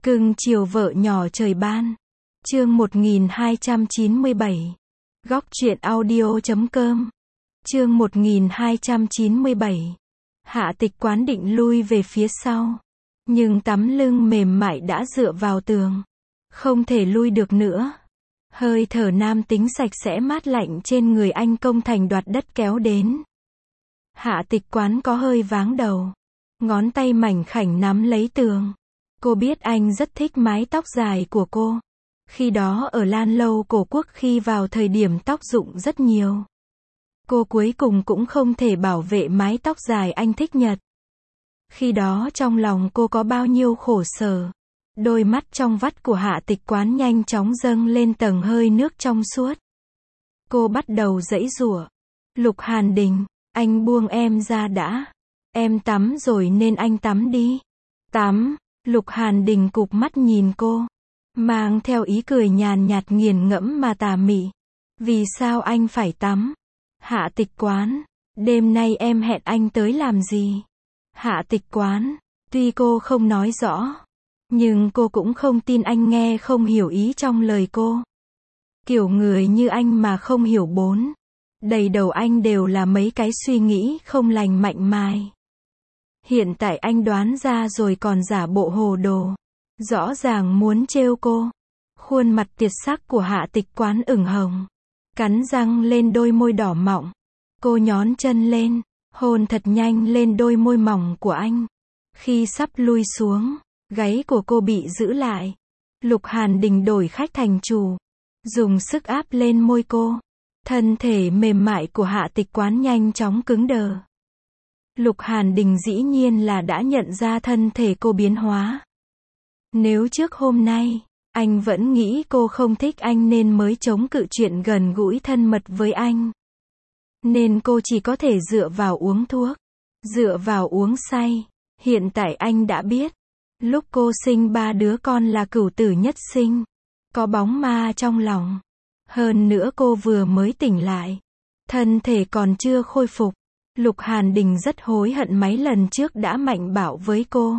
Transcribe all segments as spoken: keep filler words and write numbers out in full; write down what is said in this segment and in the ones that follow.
Cưng chiều vợ nhỏ trời ban. Chương một nghìn hai trăm chín mươi bảy. Góc truyện audio chấm com. Chương một nghìn hai trăm chín mươi bảy. Hạ Tịch Quán định lui về phía sau, nhưng tấm lưng mềm mại đã dựa vào tường, không thể lui được nữa. Hơi thở nam tính sạch sẽ mát lạnh trên người anh công thành đoạt đất kéo đến. Hạ Tịch Quán có hơi váng đầu, ngón tay mảnh khảnh nắm lấy tường. Cô biết anh rất thích mái tóc dài của cô. Khi đó ở Lan Lâu Cổ Quốc khi vào thời điểm tóc rụng rất nhiều, cô cuối cùng cũng không thể bảo vệ mái tóc dài anh thích nhất. Khi đó trong lòng cô có bao nhiêu khổ sở. Đôi mắt trong vắt của Hạ Tịch Quán nhanh chóng dâng lên tầng hơi nước trong suốt. Cô bắt đầu giãy giụa. Lục Hàn Đình, anh buông em ra đã. Em tắm rồi nên anh tắm đi. Tắm. Lục Hàn Đình cụp mắt nhìn cô, mang theo ý cười nhàn nhạt nghiền ngẫm mà tà mị. Vì sao anh phải tắm? Hạ Tịch Quán, đêm nay em hẹn anh tới làm gì? Hạ Tịch Quán, tuy cô không nói rõ, nhưng cô cũng không tin anh nghe không hiểu ý trong lời cô. Kiểu người như anh mà không hiểu bốn. Đầy đầu anh đều là mấy cái suy nghĩ không lành mạnh mài. Hiện tại anh đoán ra rồi còn giả bộ hồ đồ. Rõ ràng muốn trêu cô. Khuôn mặt tiệt sắc của Hạ Tịch Quán ửng hồng, cắn răng lên đôi môi đỏ mọng. Cô nhón chân lên, hôn thật nhanh lên đôi môi mỏng của anh. Khi sắp lui xuống, gáy của cô bị giữ lại. Lục Hàn Đình đổi khách thành chủ, dùng sức áp lên môi cô. Thân thể mềm mại của Hạ Tịch Quán nhanh chóng cứng đờ. Lục Hàn Đình dĩ nhiên là đã nhận ra thân thể cô biến hóa. Nếu trước hôm nay, anh vẫn nghĩ cô không thích anh nên mới chống cự chuyện gần gũi thân mật với anh. Nên cô chỉ có thể dựa vào uống thuốc, dựa vào uống say. Hiện tại anh đã biết, lúc cô sinh ba đứa con là cửu tử nhất sinh. Có bóng ma trong lòng. Hơn nữa cô vừa mới tỉnh lại, thân thể còn chưa khôi phục. Lục Hàn Đình rất hối hận mấy lần trước đã mạnh bạo với cô.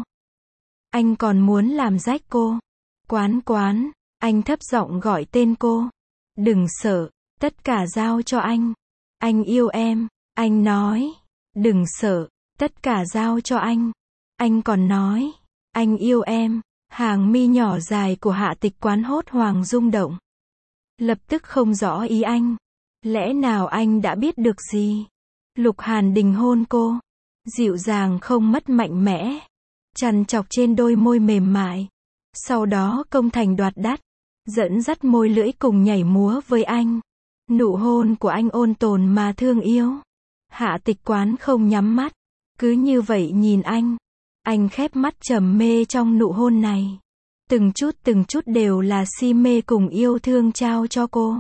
Anh còn muốn làm rách cô. Quán Quán, anh thấp giọng gọi tên cô. Đừng sợ, tất cả giao cho anh. Anh yêu em, anh nói. Đừng sợ, tất cả giao cho anh. Anh còn nói, anh yêu em. Hàng mi nhỏ dài của Hạ Tịch Quán hốt hoảng rung động. Lập tức không rõ ý anh. Lẽ nào anh đã biết được gì? Lục Hàn Đình hôn cô, dịu dàng không mất mạnh mẽ, chằn chọc trên đôi môi mềm mại. Sau đó công thành đoạt đắt, dẫn dắt môi lưỡi cùng nhảy múa với anh. Nụ hôn của anh ôn tồn mà thương yêu. Hạ Tịch Quán không nhắm mắt, cứ như vậy nhìn anh. Anh khép mắt trầm mê trong nụ hôn này. Từng chút từng chút đều là si mê cùng yêu thương trao cho cô.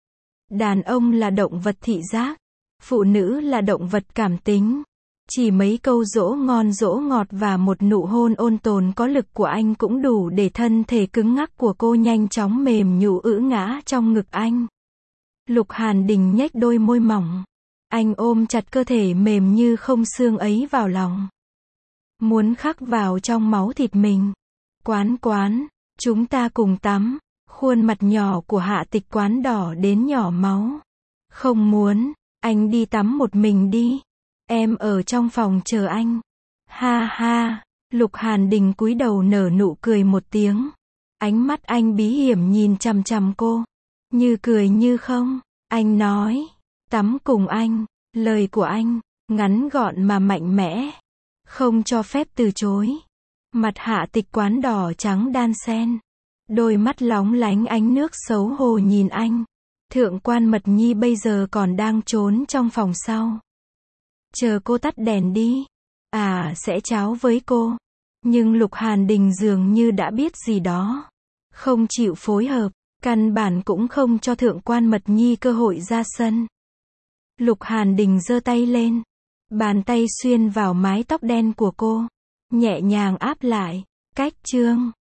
Đàn ông là động vật thị giác, phụ nữ là động vật cảm tính. Chỉ mấy câu dỗ ngon dỗ ngọt và một nụ hôn ôn tồn có lực của anh cũng đủ để thân thể cứng ngắc của cô nhanh chóng mềm nhũ ữ ngã trong ngực anh. Lục Hàn Đình nhếch đôi môi mỏng. Anh ôm chặt cơ thể mềm như không xương ấy vào lòng. Muốn khắc vào trong máu thịt mình. Quán Quán, chúng ta cùng tắm. Khuôn mặt nhỏ của Hạ Tịch Quán đỏ đến nhỏ máu. Không muốn. Anh đi tắm một mình đi. Em ở trong phòng chờ anh. Ha ha. Lục Hàn Đình cúi đầu nở nụ cười một tiếng. Ánh mắt anh bí hiểm nhìn chằm chằm cô. Như cười như không. Anh nói. Tắm cùng anh. Lời của anh, ngắn gọn mà mạnh mẽ. Không cho phép từ chối. Mặt Hạ Tịch Quán đỏ trắng đan xen. Đôi mắt lóng lánh ánh nước xấu hổ nhìn anh. Thượng quan Mật Nhi bây giờ còn đang trốn trong phòng sau. Chờ cô tắt đèn đi. À, sẽ cháo với cô. Nhưng Lục Hàn Đình dường như đã biết gì đó. Không chịu phối hợp, căn bản cũng không cho Thượng quan Mật Nhi cơ hội ra sân. Lục Hàn Đình giơ tay lên. Bàn tay xuyên vào mái tóc đen của cô. Nhẹ nhàng áp lại. Cách chương.